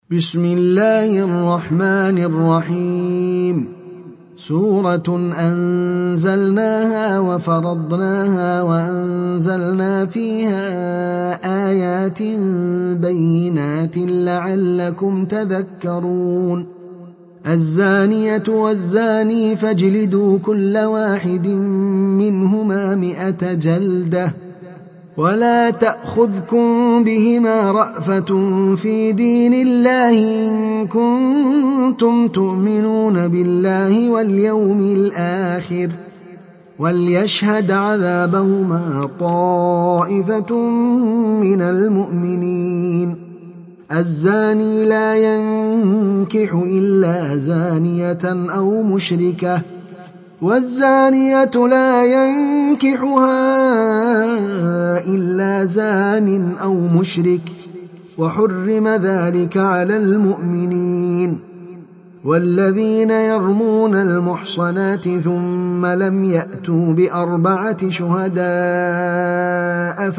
بسم الله الرحمن الرحيم. سورة أنزلناها وفرضناها وأنزلنا فيها آيات بينات لعلكم تذكرون. الزانية والزاني فاجلدوا كل واحد منهما 100 جلدة، ولا تأخذكم بهما رأفة في دين الله إن كنتم تؤمنون بالله واليوم الآخر، وليشهد عذابهما طائفة من المؤمنين. الزاني لا ينكح إلا زانية أو مشركة، والزانية لا ينكحها إلا زان أو مشرك، وحرم ذلك على المؤمنين. والذين يرمون المحصنات ثم لم يأتوا ب4 شهداء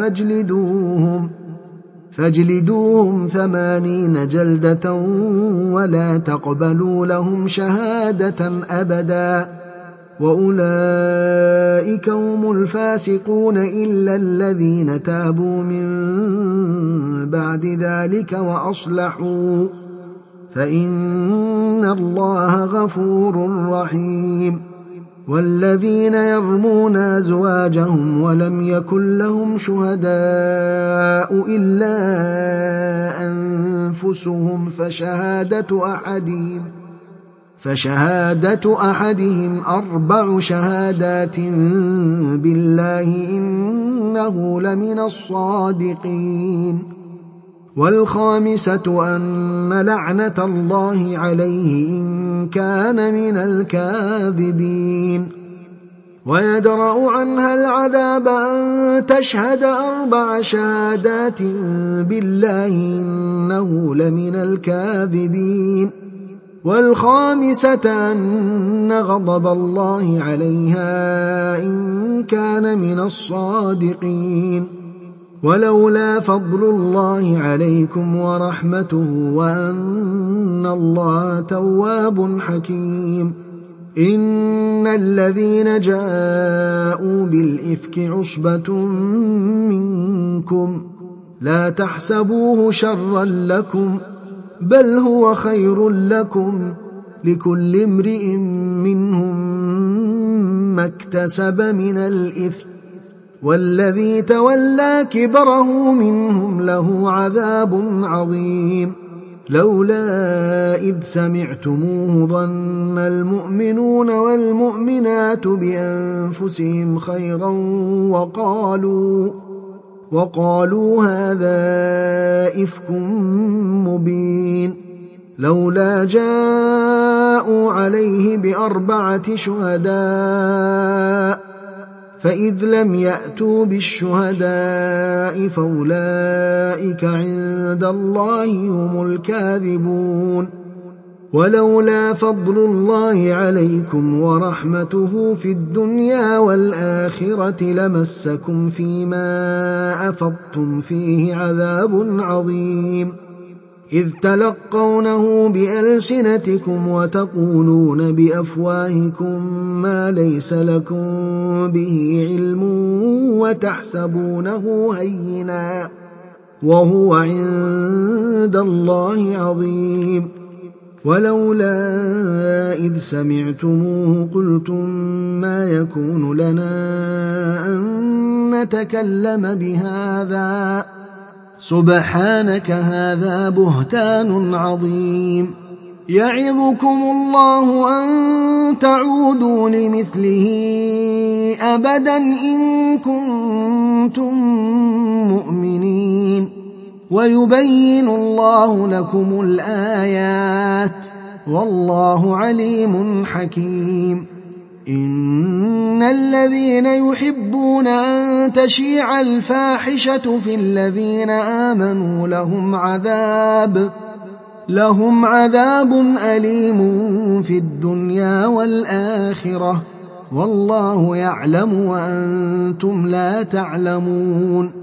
فاجلدوهم 80 جلدة، ولا تقبلوا لهم شهادة أبدا، وأولئك هم الفاسقون إلا الذين تابوا من بعد ذلك وأصلحوا فإن الله غفور رحيم. والذين يرمون أزواجهم ولم يكن لهم شهداء إلا أنفسهم فشهادة أحدهم 4 شهادات بالله إنه لمن الصادقين. والخامسة أن لعنة الله عليه إن كان من الكاذبين. ويدرأ عنها العذاب أن تشهد 4 شهادات بالله إنه لمن الكاذبين. والخامسة أن غضب الله عليها إن كان من الصادقين. ولولا فضل الله عليكم ورحمته وأن الله تواب حكيم. إن الذين جاءوا بالإفك عصبة منكم لا تحسبوه شرا لكم، بل هو خير لكم، لكل امرئ منهم ما اكتسب من الإثم، والذي تولى كبره منهم له عذاب عظيم. لولا إذ سمعتموه ظن المؤمنون والمؤمنات بأنفسهم خيرا وقالوا هذا إفك مبين. لولا جاءوا عليه ب4 شهداء، فإذ لم يأتوا بالشهداء فأولئك عند الله هم الكاذبون. ولولا فضل الله عليكم ورحمته في الدنيا والآخرة لمسكم فيما أفضتم فيه عذاب عظيم، إذ تلقونه بألسنتكم وتقولون بأفواهكم ما ليس لكم به علم وتحسبونه هينا وهو عند الله عظيم. ولولا إذ سمعتموه قلتم ما يكون لنا أن نتكلم بهذا، سبحانك هذا بهتان عظيم. يعظكم الله أن تعودوا لمثله أبدا إن كنتم مؤمنين، ويبين الله لكم الآيات والله عليم حكيم. إن الذين يحبون أن تشيع الفاحشة في الذين آمنوا لهم عذاب أليم في الدنيا والآخرة، والله يعلم وأنتم لا تعلمون.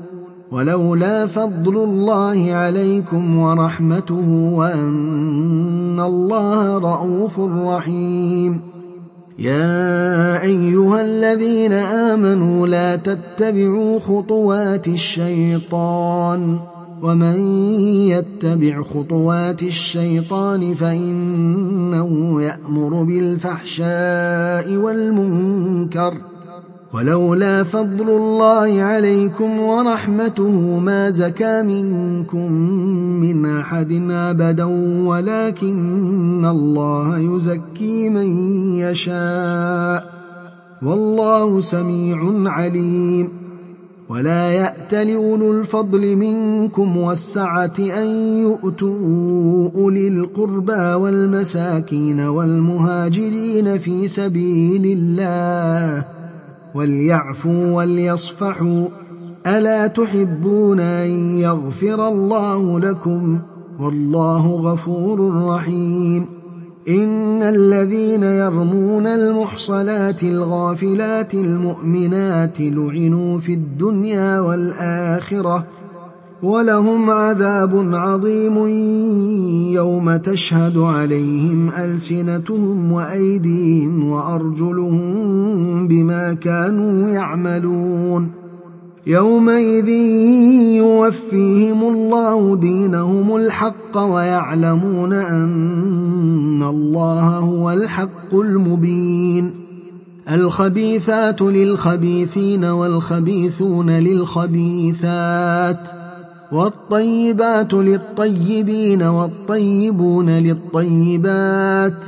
ولولا فضل الله عليكم ورحمته وأن الله رءوف رحيم. يا أيها الذين آمنوا لا تتبعوا خطوات الشيطان، ومن يتبع خطوات الشيطان فإنه يأمر بالفحشاء والمنكر. ولولا فضل الله عليكم ورحمته ما زكى منكم من أحد أبدا ولكن الله يزكي من يشاء والله سميع عليم. ولا يأتل أولو الفضل منكم والسعة أن يؤتوا أولي القربى والمساكين والمهاجرين في سبيل الله وليعفوا وليصفحوا، ألا تحبون أن يغفر الله لكم والله غفور رحيم. إن الذين يرمون المحصنات الغافلات المؤمنات لعنوا في الدنيا والآخرة ولهم عذاب عظيم يوم تشهد عليهم ألسنتهم وأيديهم وأرجلهم بما كانوا يعملون. يومئذ يوفيهم الله دينهم الحق ويعلمون أن الله هو الحق المبين. الخبيثات للخبيثين والخبيثون للخبيثات والطيبات للطيبين والطيبون للطيبات،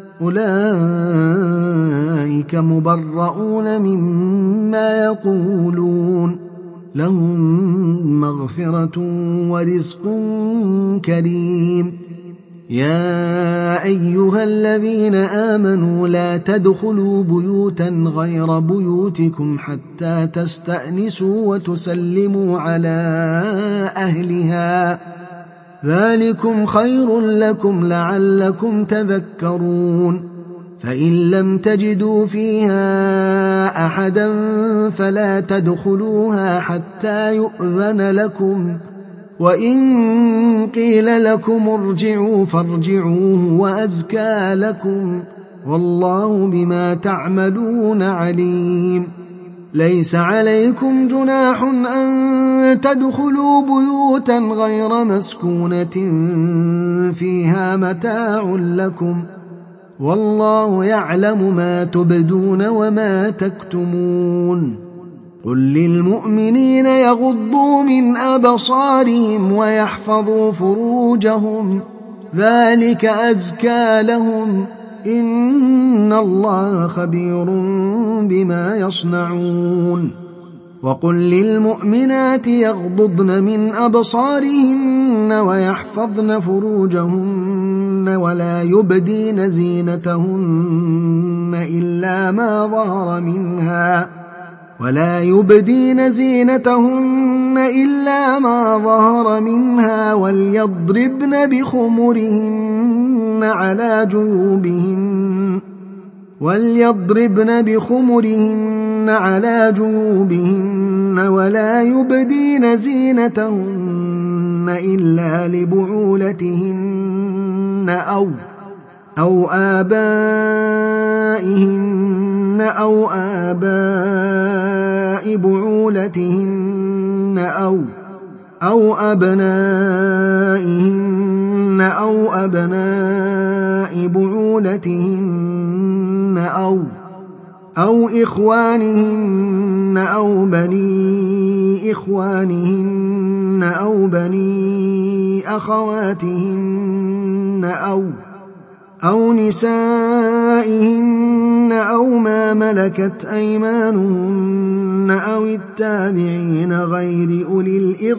أولئك مبرؤون مما يقولون، لهم مغفرة ورزق كريم. يا أيها الذين آمنوا لا تدخلوا بيوتا غير بيوتكم حتى تستأنسوا وتسلموا على أهلها، ذلكم خير لكم لعلكم تذكرون. فإن لم تجدوا فيها أحدا فلا تدخلوها حتى يؤذن لكم، وإن قيل لكم ارجعوا فارجعوا وأزكى لكم، والله بما تعملون عليم. ليس عليكم جناح أن تدخلوا بيوتا غير مسكونة فيها متاع لكم، والله يعلم ما تبدون وما تكتمون. قل للمؤمنين يغضوا من أبصارهم ويحفظوا فروجهم، ذلك أزكى لهم، إن الله خبير بما يصنعون. وقل للمؤمنات يغضضن من أبصارهن ويحفظن فروجهن ولا يبدين زينتهن إلا ما ظهر منها، وليضربن بخمرهن على جيوبهن ولا يبدين زينتهن إلا لبعولتهن أو آبائهن أو آباء بعولتهن أو أبنائهن أو أبناء بعولتهن أو إخوانهن أو بني إخوانهن أو بني أخواتهن أو نسائهن أو ما ملكت أيمانهن أو التابعين غير أولي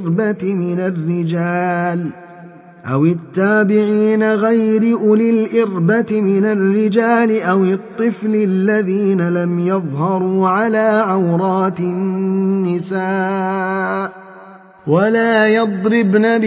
الإربة من الرجال أو الطفل الذين لم يظهروا على عورات النساء، ولا يضربن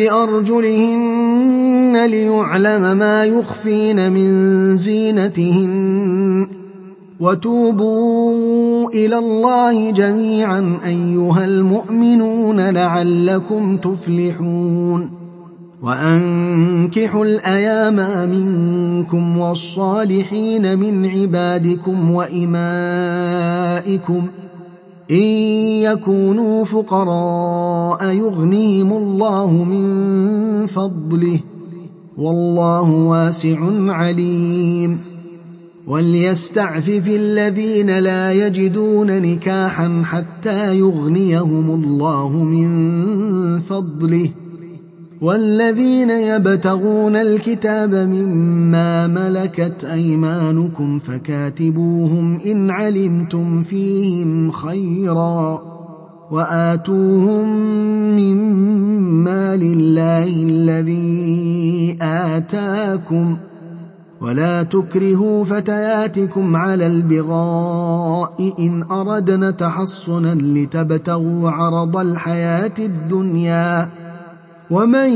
بأرجلهن ليعلم ما يخفين من زينتهن، وتوبوا إلى الله جميعا أيها المؤمنون لعلكم تفلحون وأنكحوا الأيام منكم والصالحين من عبادكم وإمائكم إن يكونوا فقراء يغنيهم الله من فضله والله واسع عليم وليستعفف الذين لا يجدون نكاحا حتى يغنيهم الله من فضله والذين يبتغون الكتاب مما ملكت أيمانكم فكاتبوهم إن علمتم فيهم خيرا وآتوهم مما لله الذي آتاكم ولا تكرهوا فتياتكم على البغاء إن أردنا تحصنا لتبتغوا عرض الحياة الدنيا ومن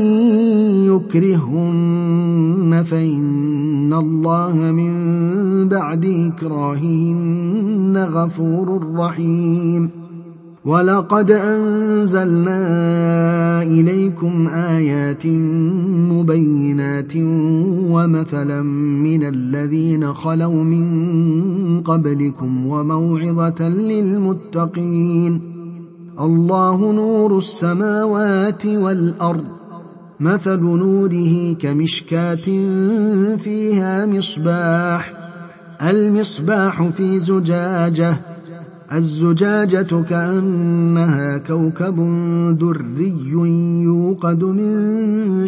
يكرهن فإن الله من بعد إكراههن غفور رحيم ولقد أنزلنا إليكم آيات مبينات ومثلا من الذين خلوا من قبلكم وموعظة للمتقين الله نور السماوات والأرض مثل نوره كمشكاة فيها مصباح المصباح في زجاجة الزجاجة كأنها كوكب دري يوقد من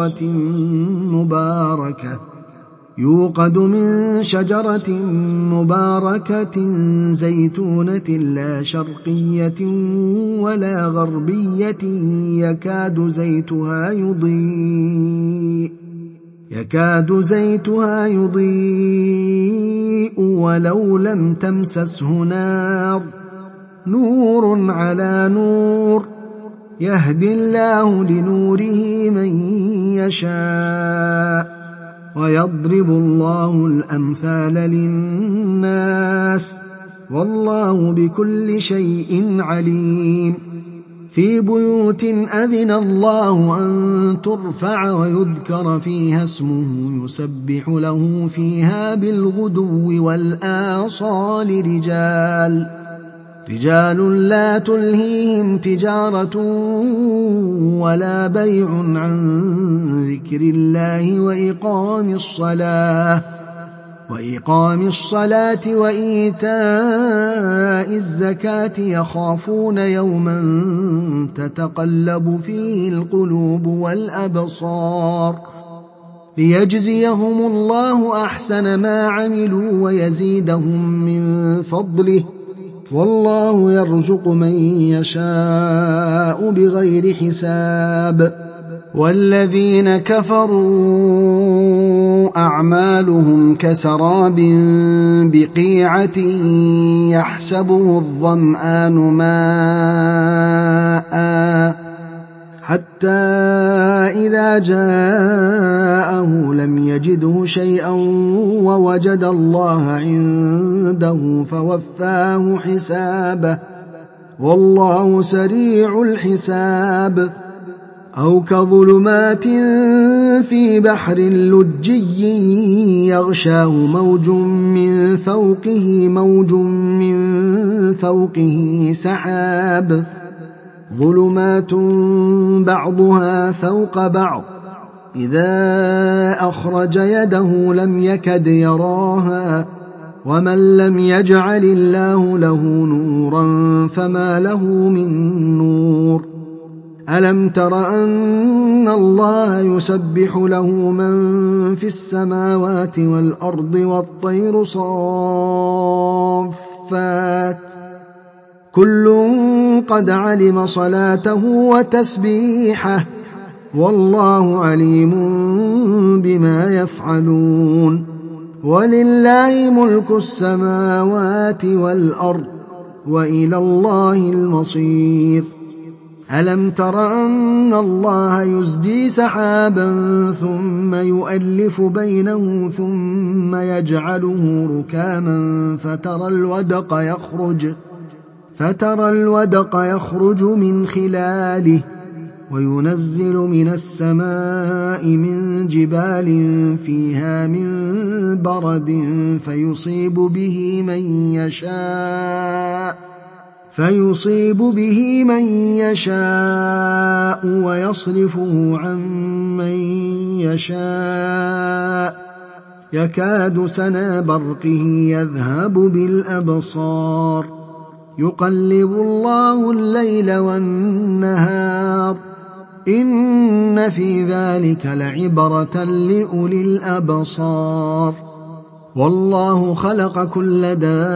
شجرة مباركة زيتونة لا شرقية ولا غربية يكاد زيتها يضيء ولو لم تمسسه نار نور على نور يهدي الله لنوره من يشاء ويضرب الله الأمثال للناس والله بكل شيء عليم في بيوت أذن الله أن ترفع ويذكر فيها اسمه يسبح له فيها بالغدو والآصال رجال لا تلهيهم تجارة ولا بيع عن ذكر الله وإقام الصلاة وإيتاء الزكاة يخافون يوما تتقلب فيه القلوب والأبصار ليجزيهم الله أحسن ما عملوا ويزيدهم من فضله والله يرزق من يشاء بغير حساب والذين كفروا أعمالهم كسراب بقيعة يحسبه الظمآن ماء حتى إذا جاءه لم يجده شيئا ووجد الله عنده فوفاه حسابه والله سريع الحساب أو كظلمات في بحر لجي يغشاه موج من فوقه سحاب ظلمات بعضها فوق بعض إذا أخرج يده لم يكد يراها ومن لم يجعل الله له نورا فما له من نور ألم تر أن الله يسبح له من في السماوات والأرض والطير صافات كل قد علم صلاته وتسبيحه والله عليم بما يفعلون ولله ملك السماوات والأرض وإلى الله المصير ألم تر أن الله يزجي سحابا ثم يؤلف بينه ثم يجعله ركاما فترى الودق يخرج من خلاله وينزل من السماء من جبال فيها من برد فيصيب به من يشاء ويصرفه عن من يشاء يكاد سنا برقه يذهب بالأبصار يقلب الله الليل والنهار إن في ذلك لعبرة لأولي الأبصار والله خلق كل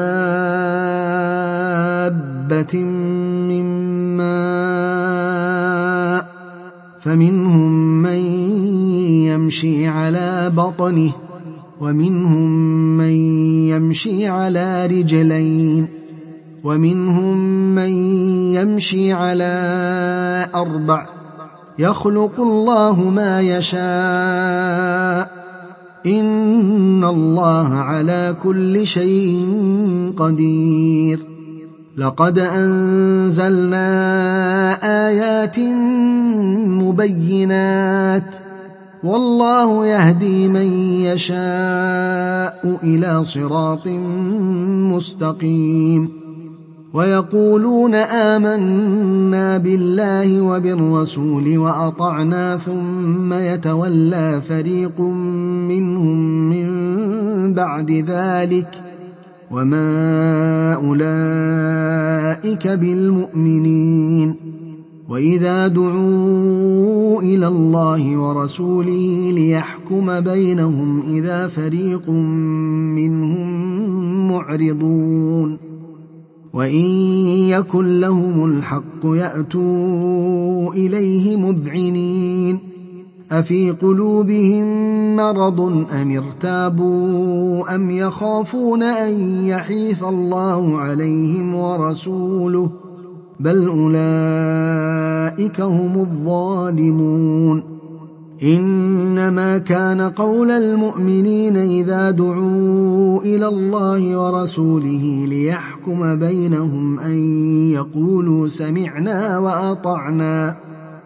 دابة من ماء فمنهم من يمشي على بطنه ومنهم من يمشي على رجلين ومنهم من يمشي على 4 يخلق الله ما يشاء إن الله على كل شيء قدير لقد أنزلنا آيات مبينات والله يهدي من يشاء إلى صراط مستقيم ويقولون آمنا بالله وبالرسول وأطعنا ثم يتولى فريق منهم من بعد ذلك وما أولئك بالمؤمنين وإذا دعوا إلى الله ورسوله ليحكم بينهم إذا فريق منهم معرضون وإن يكن لهم الحق يأتوا إليه مذعنين أفي قلوبهم مرض أم ارتابوا أم يخافون أن يحيف الله عليهم ورسوله بل أولئك هم الظالمون إنما كان قول المؤمنين إذا دعوا إلى الله ورسوله ليحكم بينهم أن يقولوا سمعنا وأطعنا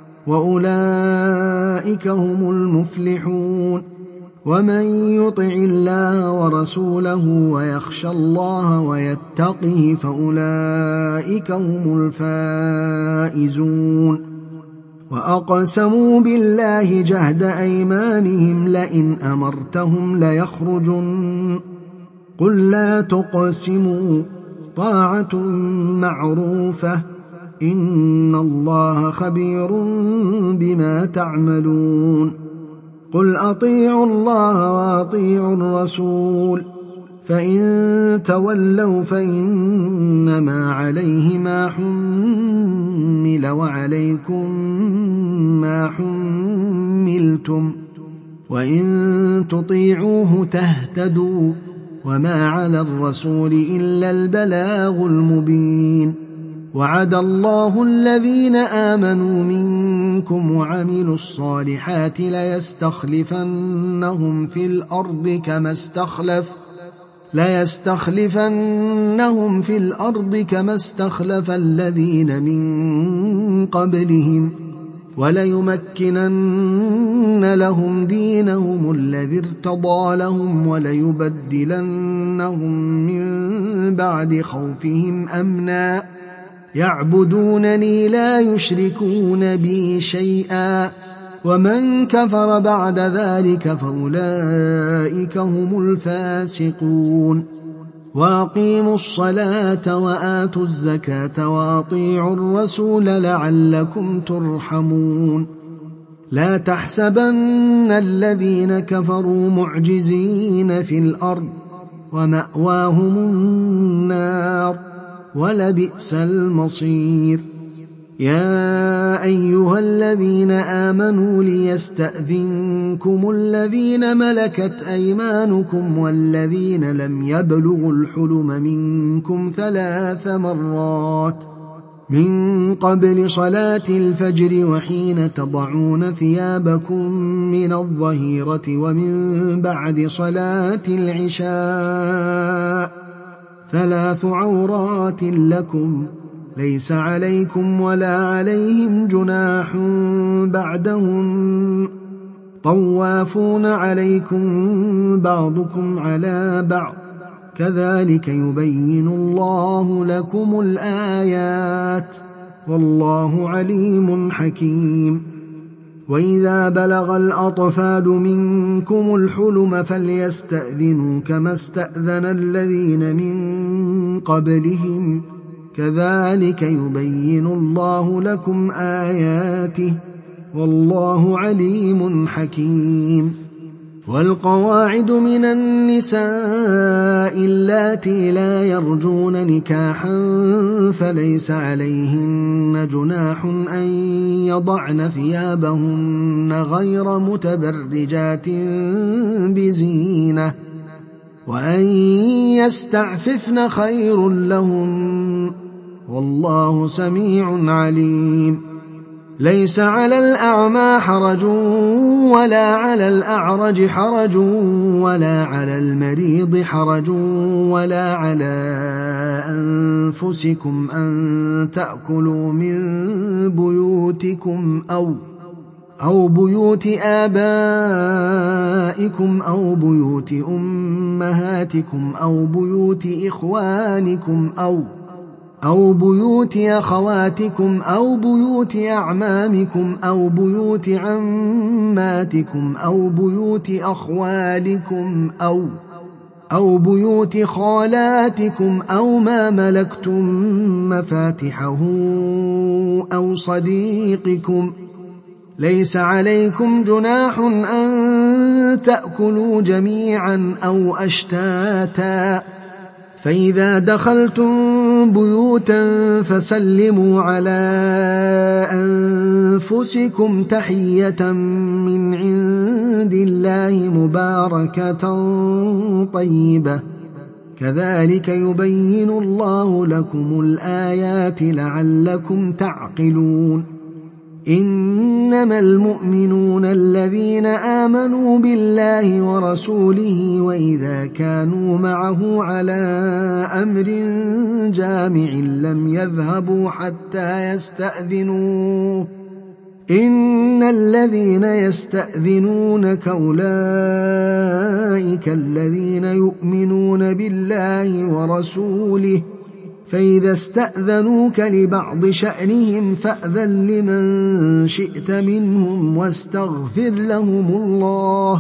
وأولئك هم المفلحون ومن يطع الله ورسوله ويخشى الله ويتقه فأولئك هم الفائزون وأقسموا بالله جهد أيمانهم لئن أمرتهم ليخرجن قل لا تقسموا طاعة معروفة إن الله خبير بما تعملون قل أطيعوا الله وأطيعوا الرسول فإن تولوا فإنما عليه ما حمل وعليكم ما حملتم وإن تطيعوه تهتدوا وما على الرسول إلا البلاغ المبين وعد الله الذين آمنوا منكم وعملوا الصالحات ليستخلفنهم في الأرض كما استخلف الذين من قبلهم وليمكنن لهم دينهم الذي ارتضى لهم وليبدلنهم من بعد خوفهم أمنا يعبدونني لا يشركون بي شيئا ومن كفر بعد ذلك فأولئك هم الفاسقون وأقيموا الصلاة وآتوا الزكاة وأطيعوا الرسول لعلكم ترحمون لا تحسبن الذين كفروا معجزين في الأرض ومأواهم النار ولبئس المصير يا أيها الذين آمنوا ليستأذنكم الذين ملكت أيمانكم والذين لم يبلغوا الحلم منكم 3 مرات من قبل صلاة الفجر وحين تضعون ثيابكم من الظهيرة ومن بعد صلاة العشاء 3 عورات لكم ليس عليكم ولا عليهم جناح بعدهم طوافون عليكم بعضكم على بعض كذلك يبين الله لكم الآيات والله عليم حكيم. وإذا بلغ الأطفال منكم الحلم فليستأذنوا كما استأذن الذين من قبلهم كذلك يبين الله لكم آياته والله عليم حكيم. والقواعد من النساء اللاتي لا يرجون نكاحا فليس عليهن جناح أن يضعن ثيابهن غير متبرجات بزينة وأن يستعففن خير لهم والله سميع عليم. ليس على الأعمى حرج ولا على الأعرج حرج ولا على المريض حرج ولا على أنفسكم أن تأكلوا من بيوتكم أو بيوت آبائكم أو بيوت أمهاتكم أو بيوت إخوانكم أو بيوت أخواتكم أو بيوت أعمامكم أو بيوت عماتكم أو بيوت أخوالكم أو بيوت خالاتكم أو ما ملكتم مفاتحه أو صديقكم. ليس عليكم جناح أن تأكلوا جميعا أو أشتاتا فإذا دخلتم بيوتا فسلموا على أنفسكم تحية من عند الله مباركة طيبة كذلك يبين الله لكم الآيات لعلكم تعقلون. إنما المؤمنون الذين آمنوا بالله ورسوله وإذا كانوا معه على أمر جامع لم يذهبوا حتى يستأذنوه إن الذين يستأذنونك أولئك الذين يؤمنون بالله ورسوله فإذا استأذنوك لبعض شأنهم فأذن لمن شئت منهم واستغفر لهم الله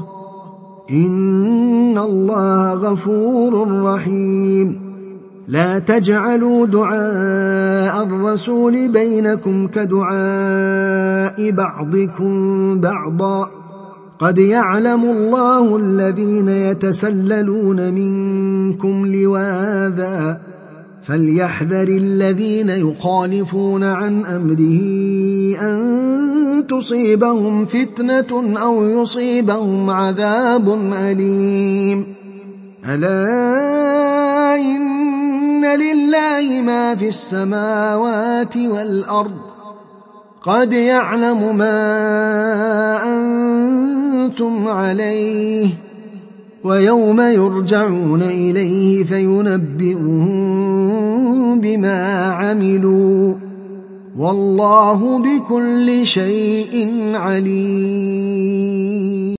إن الله غفور رحيم. لا تجعلوا دعاء الرسول بينكم كدعاء بعضكم بعضا قد يعلم الله الذين يتسللون منكم لواذا فليحذر الذين يخالفون عن أمره أن تصيبهم فتنة أو يصيبهم عذاب أليم. ألا إن لله ما في السماوات والأرض قد يعلم ما أنتم عليه ويوم يرجعون إليه فينبئهم بما عملوا والله بكل شيء عليم.